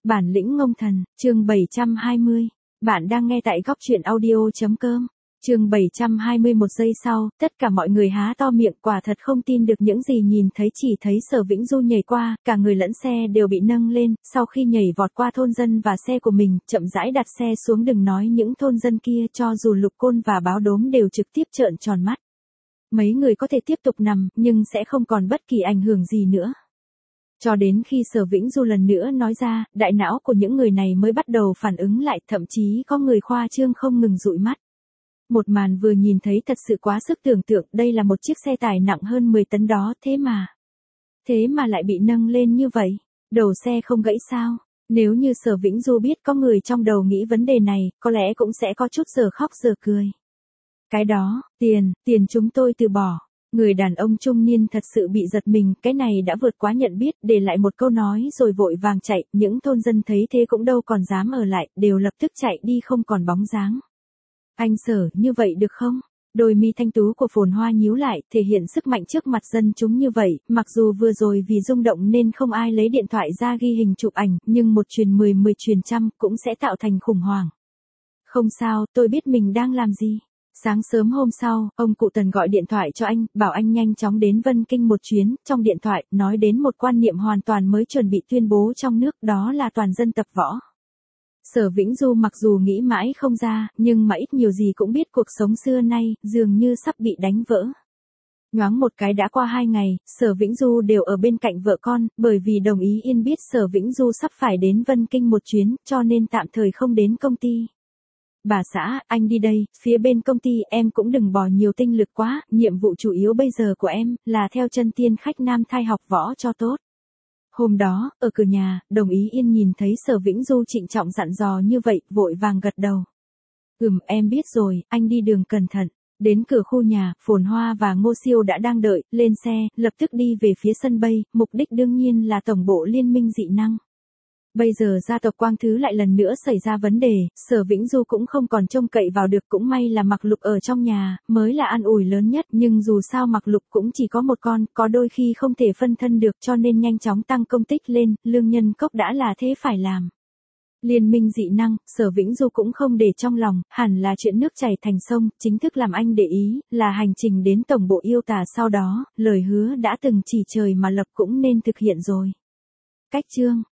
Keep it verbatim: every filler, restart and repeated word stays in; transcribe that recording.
Bản lĩnh ngông thần, chương bảy trăm hai mươi. Bạn đang nghe tại góc truyện audio.com. Chương bảy trăm hai mươi. Một giây sau, tất cả mọi người há to miệng, quả thật không tin được những gì nhìn thấy, chỉ thấy Sở Vĩnh Du nhảy qua, cả người lẫn xe đều bị nâng lên, sau khi nhảy vọt qua thôn dân và xe của mình, chậm rãi đặt xe xuống, đừng nói những thôn dân kia, cho dù Lục Côn và Báo Đốm đều trực tiếp trợn tròn mắt. Mấy người có thể tiếp tục nằm, nhưng sẽ không còn bất kỳ ảnh hưởng gì nữa. Cho đến khi Sở Vĩnh Du lần nữa nói ra, đại não của những người này mới bắt đầu phản ứng lại, thậm chí có người khoa trương không ngừng dụi mắt. Một màn vừa nhìn thấy thật sự quá sức tưởng tượng, đây là một chiếc xe tải nặng hơn mười tấn đó, thế mà. Thế mà lại bị nâng lên như vậy, đầu xe không gãy sao? Nếu như Sở Vĩnh Du biết có người trong đầu nghĩ vấn đề này, có lẽ cũng sẽ có chút giờ khóc giờ cười. Cái đó, tiền, tiền chúng tôi từ bỏ. Người đàn ông trung niên thật sự bị giật mình, cái này đã vượt quá nhận biết, để lại một câu nói rồi vội vàng chạy, những thôn dân thấy thế cũng đâu còn dám ở lại, đều lập tức chạy đi không còn bóng dáng. Anh Sở, như vậy được không? Đôi mi thanh tú của Phồn Hoa nhíu lại, thể hiện sức mạnh trước mặt dân chúng như vậy, mặc dù vừa rồi vì rung động nên không ai lấy điện thoại ra ghi hình chụp ảnh, nhưng một truyền mười, mười truyền trăm cũng sẽ tạo thành khủng hoảng. Không sao, tôi biết mình đang làm gì. Sáng sớm hôm sau, ông cụ Tần gọi điện thoại cho anh, bảo anh nhanh chóng đến Vân Kinh một chuyến, trong điện thoại, nói đến một quan niệm hoàn toàn mới chuẩn bị tuyên bố trong nước, đó là toàn dân tập võ. Sở Vĩnh Du mặc dù nghĩ mãi không ra, nhưng mà ít nhiều gì cũng biết cuộc sống xưa nay, dường như sắp bị đánh vỡ. Nhoáng một cái đã qua hai ngày, Sở Vĩnh Du đều ở bên cạnh vợ con, bởi vì đồng ý Yên biết Sở Vĩnh Du sắp phải đến Vân Kinh một chuyến, cho nên tạm thời không đến công ty. Bà xã, anh đi đây, phía bên công ty em cũng đừng bỏ nhiều tinh lực quá, nhiệm vụ chủ yếu bây giờ của em, là theo chân tiên khách nam thai học võ cho tốt. Hôm đó, ở cửa nhà, đồng ý Yên nhìn thấy Sở Vĩnh Du trịnh trọng dặn dò như vậy, vội vàng gật đầu. Ừm, em biết rồi, anh đi đường cẩn thận. Đến cửa khu nhà, Phồn Hoa và Ngô Siêu đã đang đợi, lên xe, lập tức đi về phía sân bay, mục đích đương nhiên là tổng bộ liên minh dị năng. Bây giờ gia tộc Quang Thứ lại lần nữa xảy ra vấn đề, Sở Vĩnh Du cũng không còn trông cậy vào được, cũng may là Mạc Lục ở trong nhà, mới là an ủi lớn nhất, nhưng dù sao Mạc Lục cũng chỉ có một con, có đôi khi không thể phân thân được, cho nên nhanh chóng tăng công tích lên, lương nhân cốc đã là thế phải làm. Liên minh dị năng, Sở Vĩnh Du cũng không để trong lòng, hẳn là chuyện nước chảy thành sông, chính thức làm anh để ý, là hành trình đến tổng bộ yêu tà, sau đó, lời hứa đã từng chỉ trời mà lập cũng nên thực hiện rồi. Cách chương